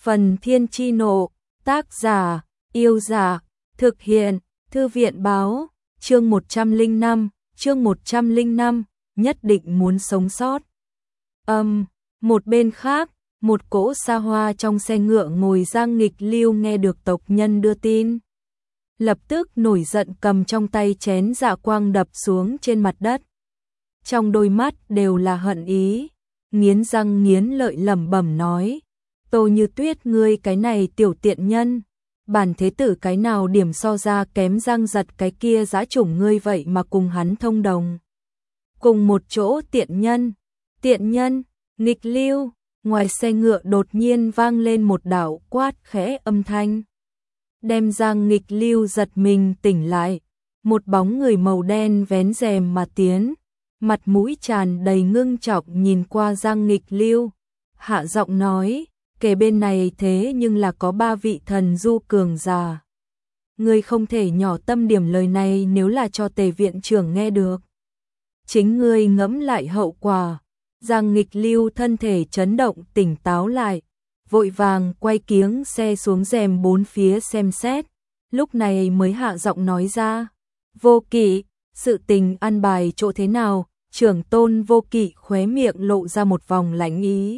Phần Thiên Chi Nộ, tác giả, Yêu Giả, thực hiện, Thư viện Báo, chương 105, nhất định muốn sống sót. Một bên khác, một cỗ xa hoa trong xe ngựa ngồi Giang Nghịch Lưu nghe được tộc nhân đưa tin. Lập tức nổi giận cầm trong tay chén dạ quang đập xuống trên mặt đất. Trong đôi mắt đều là hận ý, nghiến răng nghiến lợi lẩm bẩm nói: Tô Như Tuyết, ngươi cái này tiểu tiện nhân, bản thế tử cái nào điểm so ra kém Giang Giật cái kia dã chủng ngươi vậy mà cùng hắn thông đồng. Cùng một chỗ tiện nhân, Nghịch Lưu. Ngoài xe ngựa đột nhiên vang lên một đạo quát khẽ âm thanh, đem Giang Nghịch Lưu giật mình tỉnh lại. Một bóng người màu đen vén rèm mà tiến, mặt mũi tràn đầy ngưng trọng nhìn qua Giang Nghịch Lưu, hạ giọng nói: kể bên này thế nhưng là có 3 vị thần du cường giả. Ngươi không thể nhỏ tâm điểm lời này, nếu là cho Tề viện trưởng nghe được, chính ngươi ngẫm lại hậu quả. Giang Nghịch Lưu thân thể chấn động, tỉnh táo lại, vội vàng quay kiếng xe xuống rèm bốn phía xem xét, lúc này mới hạ giọng nói ra: Vô Kỵ, sự tình an bài chỗ thế nào? Trưởng tôn Vô Kỵ khóe miệng lộ ra một vòng lạnh ý,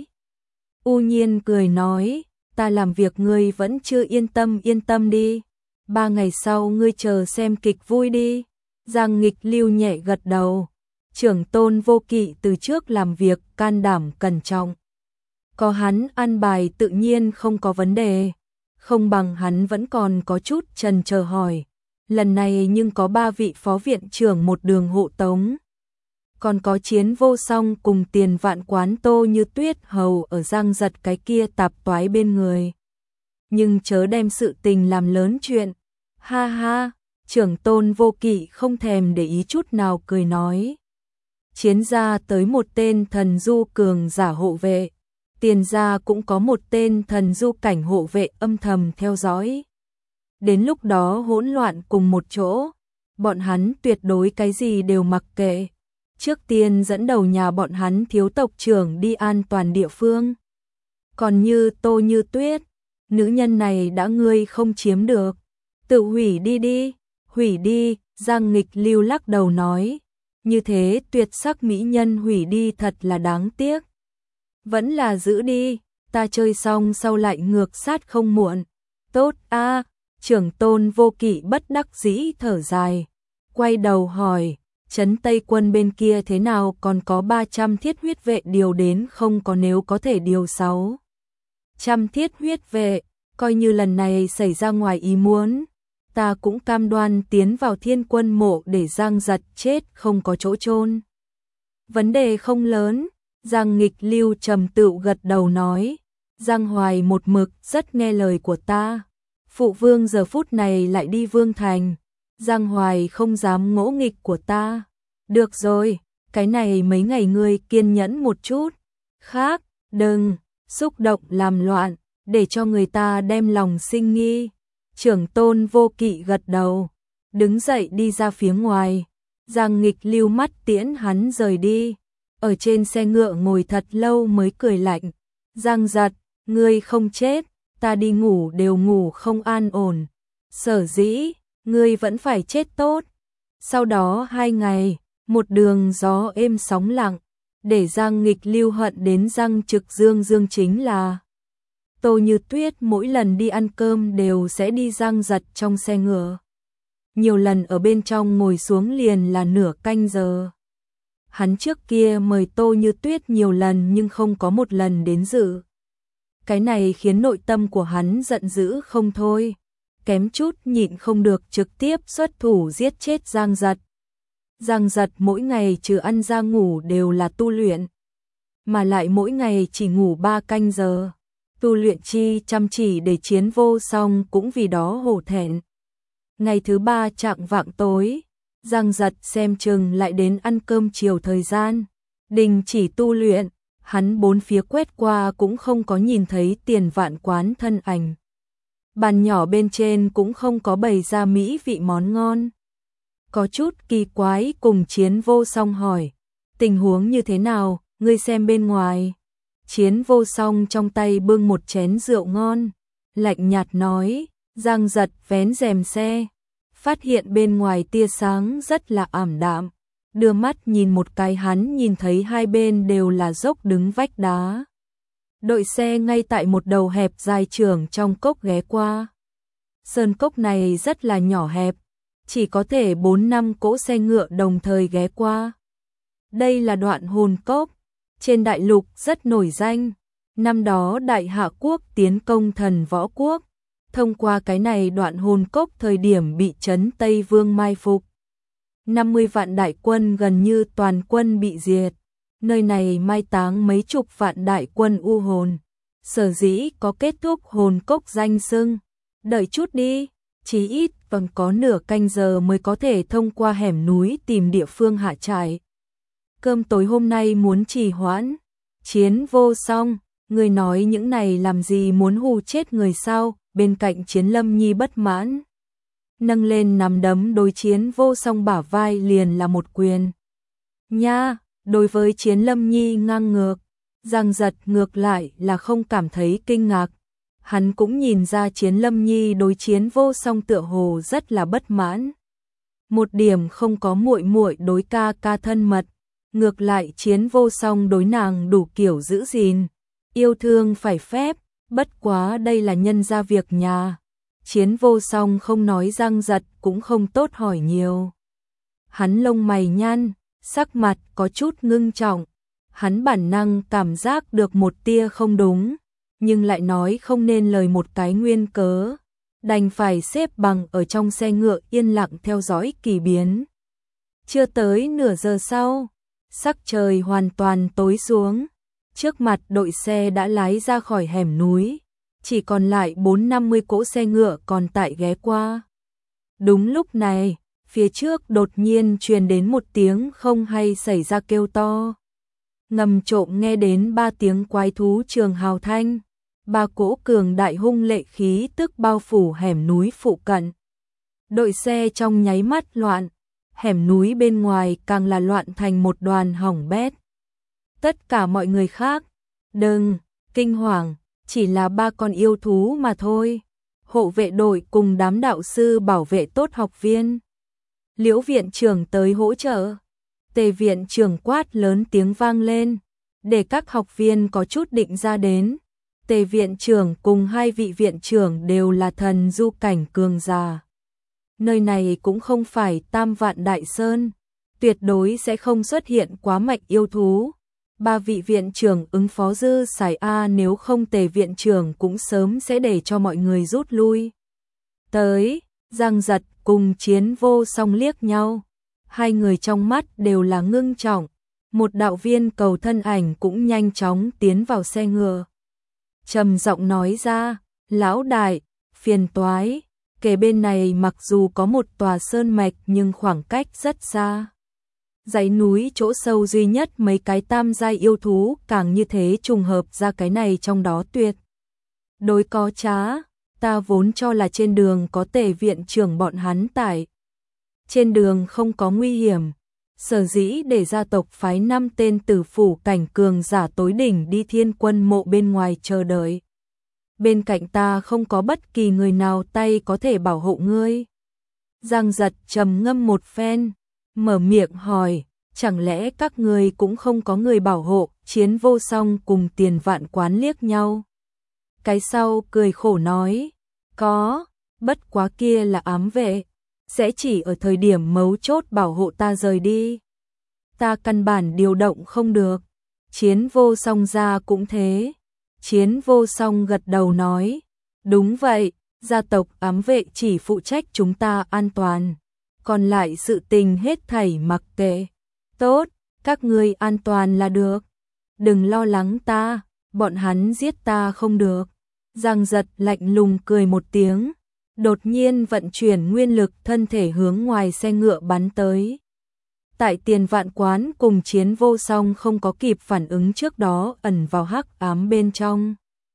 u nhiên cười nói: ta làm việc ngươi vẫn chưa yên tâm đi, 3 ngày sau ngươi chờ xem kịch vui đi. Giang Nghịch Lưu nhẹ gật đầu. Trưởng tôn Vô Kỵ từ trước làm việc can đảm cẩn trọng, có hắn an bài tự nhiên không có vấn đề, không bằng hắn vẫn còn có chút chần chờ hỏi: lần này nhưng có 3 vị phó viện trưởng một đường hộ tống, còn có Chiến Vô Song cùng Tiền Vạn Quán Tô Như Tuyết hầu ở Giang Giật cái kia tạp toái bên người, nhưng chớ đem sự tình làm lớn chuyện. Ha ha. Trưởng tôn Vô Kỵ không thèm để ý chút nào cười nói: Chiến gia tới một tên thần du cường giả hộ vệ, Tiền gia cũng có một tên thần du cảnh hộ vệ âm thầm theo dõi. Đến lúc đó hỗn loạn cùng một chỗ, bọn hắn tuyệt đối cái gì đều mặc kệ, trước tiên dẫn đầu nhà bọn hắn thiếu tộc trưởng đi an toàn địa phương. Còn như Tô Như Tuyết, nữ nhân này đã ngươi không chiếm được, tự hủy đi. Hủy đi. Giang Nghịch Lưu lắc đầu nói: như thế tuyệt sắc mỹ nhân hủy đi thật là đáng tiếc, vẫn là giữ đi, ta chơi xong sau lại ngược sát không muộn. Tốt a. Trưởng tôn Vô Kỵ bất đắc dĩ thở dài, quay đầu hỏi: Trấn Tây quân bên kia thế nào, còn có 300 thiết huyết vệ điều đến không? Có, nếu có thể điều 600 thiết huyết vệ, coi như lần này xảy ra ngoài ý muốn, ta cũng cam đoan tiến vào Thiên Quân mộ để Giang Giật chết không có chỗ chôn. Vấn đề không lớn. Giang Nghịch Lưu trầm tự gật đầu nói: Giang Hoài một mực rất nghe lời của ta, phụ vương giờ phút này lại đi Vương Thành, Giang Hoài không dám ngỗ nghịch của ta. Được rồi, cái này mấy ngày ngươi kiên nhẫn một chút, khác đừng xúc động làm loạn, để cho người ta đem lòng sinh nghi. Trưởng tôn Vô Kỵ gật đầu, đứng dậy đi ra phía ngoài. Giang Nghịch Lưu mắt tiễn hắn rời đi, ở trên xe ngựa ngồi thật lâu mới cười lạnh: Giang Giật, ngươi không chết, ta đi ngủ đều ngủ không an ổn, sở dĩ ngươi vẫn phải chết tốt. Sau đó 2 ngày, một đường gió êm sóng lặng, để Giang Nghịch Lưu hận đến răng trực dương chính là Tô Như Tuyết mỗi lần đi ăn cơm đều sẽ đi Giang Giật trong xe ngựa, nhiều lần ở bên trong ngồi xuống liền là nửa canh giờ. Hắn trước kia mời Tô Như Tuyết nhiều lần nhưng không có một lần đến dự. Cái này khiến nội tâm của hắn giận dữ không thôi, kém chút nhịn không được trực tiếp xuất thủ giết chết Giang Giật. Giang Giật mỗi ngày trừ ăn ra ngủ đều là tu luyện, mà lại mỗi ngày chỉ ngủ 3 canh giờ. Tu luyện chi chăm chỉ để Chiến Vô Song cũng vì đó hổ thẹn. Ngày thứ 3 chạng vạng tối, Giang Giật xem chừng lại đến ăn cơm chiều thời gian, đình chỉ tu luyện, hắn bốn phía quét qua cũng không có nhìn thấy Tiền Vạn Quán thân ảnh. Bàn nhỏ bên trên cũng không có bày ra mỹ vị món ngon. Có chút kỳ quái cùng Chiến Vô Song hỏi: tình huống như thế nào, ngươi xem bên ngoài. Chiến Vô Song trong tay bưng một chén rượu ngon, lạnh nhạt nói, Giang Giật vén rèm xe, phát hiện bên ngoài tia sáng rất là ảm đạm, đưa mắt nhìn một cái hắn nhìn thấy hai bên đều là dốc đứng vách đá. Đội xe ngay tại một đầu hẹp dài trưởng trong cốc ghé qua. Sơn cốc này rất là nhỏ hẹp, chỉ có thể 4-5 cỗ xe ngựa đồng thời ghé qua. Đây là đoạn hồn cốc, trên đại lục rất nổi danh. Năm đó Đại Hạ Quốc tiến công Thần Võ Quốc, thông qua cái này đoạn hồn cốc thời điểm bị trấn Tây Vương mai phục. 50 vạn đại quân gần như toàn quân bị diệt. Nơi này mai táng mấy chục vạn đại quân u hồn. Sở dĩ có kết thúc hồn cốc danh xưng. Đợi chút đi, chí ít vẫn có nửa canh giờ mới có thể thông qua hẻm núi tìm địa phương hạ trại. Cơm tối hôm nay muốn trì hoãn. Chiến Vô Song, người nói những này làm gì, muốn hù chết người sao? Bên cạnh Chiến Lâm Nhi bất mãn, nâng lên nắm đấm đối Chiến Vô Song bả vai liền là một quyền. Nha, đối với Chiến Lâm Nhi ngang ngược, Giang Giật ngược lại là không cảm thấy kinh ngạc. Hắn cũng nhìn ra Chiến Lâm Nhi đối Chiến Vô Song tựa hồ rất là bất mãn. Một điểm không có muội muội đối ca ca thân mật, ngược lại Chiến Vô Song đối nàng đủ kiểu giữ gìn, yêu thương phải phép, bất quá đây là nhân ra việc nhà. Chiến Vô Song không nói, Giang Giật cũng không tốt hỏi nhiều. Hắn lông mày nhăn, sắc mặt có chút ngưng trọng, hắn bản năng cảm giác được một tia không đúng, nhưng lại nói không nên lời một cái nguyên cớ, đành phải xếp bằng ở trong xe ngựa yên lặng theo dõi kỳ biến. Chưa tới nửa giờ sau, sắc trời hoàn toàn tối xuống, trước mặt đội xe đã lái ra khỏi hẻm núi, chỉ còn lại 4-50 cỗ xe ngựa còn tại ghé qua. Đúng lúc này, phía trước đột nhiên truyền đến một tiếng không hay xảy ra kêu to. Ngầm trộm nghe đến 3 tiếng quái thú trường hào thanh, 3 cỗ cường đại hung lệ khí tức bao phủ hẻm núi phụ cận. Đội xe trong nháy mắt loạn, hẻm núi bên ngoài càng là loạn thành một đoàn hỏng bét. Tất cả mọi người khác, đừng kinh hoàng, chỉ là 3 con yêu thú mà thôi. Hộ vệ đội cùng đám đạo sư bảo vệ tốt học viên. Liễu viện trưởng tới hỗ trợ. Tề viện trưởng quát lớn tiếng vang lên, để các học viên có chút định ra đến. Tề viện trưởng cùng 2 vị viện trưởng đều là thần du cảnh cường giả. Nơi này cũng không phải Tam Vạn Đại Sơn, tuyệt đối sẽ không xuất hiện quá mạnh yêu thú. 3 vị viện trưởng ứng phó dư xài a, nếu không Tề viện trưởng cũng sớm sẽ để cho mọi người rút lui. Tới, Giang Giật cùng Chiến Vô Song liếc nhau, hai người trong mắt đều là ngưng trọng. Một đạo viên cầu thân ảnh cũng nhanh chóng tiến vào xe ngựa, trầm giọng nói ra, lão đại, phiền toái, kề bên này mặc dù có một tòa sơn mạch nhưng khoảng cách rất xa. Dãy núi chỗ sâu duy nhất mấy cái tam giai yêu thú, càng như thế trùng hợp ra cái này trong đó tuyệt đối có trá. Ta vốn cho là trên đường có Tề viện trưởng bọn hắn tải. Trên đường không có nguy hiểm, sở dĩ để gia tộc phái 5 tên tử phủ cảnh cường giả tối đỉnh đi Thiên Quân mộ bên ngoài chờ đợi. Bên cạnh ta không có bất kỳ người nào tay có thể bảo hộ ngươi. Giang Giật trầm ngâm một phen, mở miệng hỏi, chẳng lẽ các ngươi cũng không có người bảo hộ? Chiến Vô Song cùng Tiền Vạn Quán liếc nhau. Cái sau cười khổ nói, có, bất quá kia là ám vệ, sẽ chỉ ở thời điểm mấu chốt bảo hộ ta rời đi. Ta căn bản điều động không được. Chiến Vô Song ra cũng thế. Chiến Vô Song gật đầu nói, đúng vậy, gia tộc ám vệ chỉ phụ trách chúng ta an toàn, còn lại sự tình hết thảy mặc kệ. Tốt, các ngươi an toàn là được. Đừng lo lắng ta, bọn hắn giết ta không được. Giang Giật lạnh lùng cười một tiếng, đột nhiên vận chuyển nguyên lực, thân thể hướng ngoài xe ngựa bắn tới. Tại Tiền Vạn Quán cùng Chiến Vô Song không có kịp phản ứng trước đó ẩn vào hắc ám bên trong.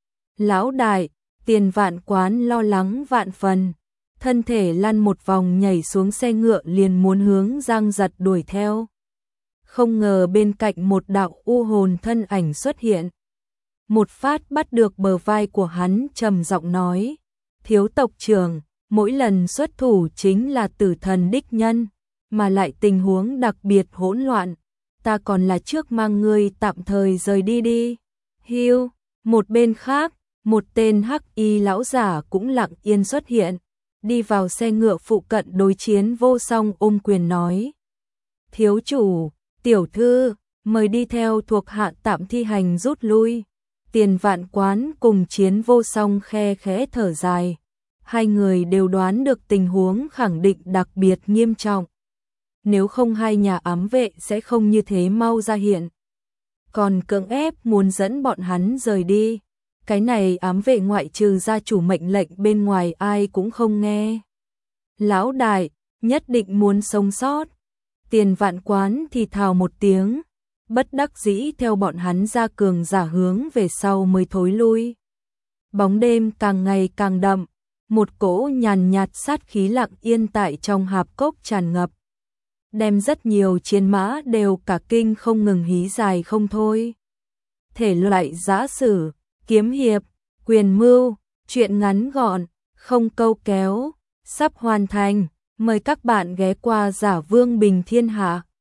Lão đại, Tiền Vạn Quán lo lắng vạn phần, thân thể lăn một vòng nhảy xuống xe ngựa liền muốn hướng Giang Giật đuổi theo. Không ngờ bên cạnh một đạo u hồn thân ảnh xuất hiện. một phát bắt được bờ vai của hắn trầm giọng nói, thiếu tộc trưởng, mỗi lần xuất thủ chính là tử thần đích nhân, mà lại tình huống đặc biệt hỗn loạn, ta còn là trước mang ngươi tạm thời rời đi đi. Hiu, một bên khác, một tên hắc y lão giả cũng lặng yên xuất hiện, đi vào xe ngựa phụ cận đối chiến Vô Song ôm quyền nói. Thiếu chủ, tiểu thư, mời đi theo thuộc hạ tạm thi hành rút lui. Tiền Vạn Quán cùng Chiến Vô Song khe khẽ thở dài. Hai người đều đoán được tình huống khẳng định đặc biệt nghiêm trọng. Nếu không hai nhà ám vệ sẽ không như thế mau ra hiện. Còn cưỡng ép muốn dẫn bọn hắn rời đi. Cái này ám vệ ngoại trừ gia chủ mệnh lệnh bên ngoài ai cũng không nghe. Lão đại, nhất định muốn sống sót. Tiền Vạn Quán thì thào một tiếng, bất đắc dĩ theo bọn hắn ra cường giả hướng về sau mới thối lui. Bóng đêm càng ngày càng đậm, một cỗ nhàn nhạt sát khí lặng yên tại trong hạp cốc tràn ngập. Đem rất nhiều chiến mã đều cả kinh không ngừng hí dài không thôi. Thể loại giã sử, kiếm hiệp, quyền mưu, truyện ngắn gọn, không câu kéo, sắp hoàn thành. Mời các bạn ghé qua Giả Vương Bình Thiên Hạ.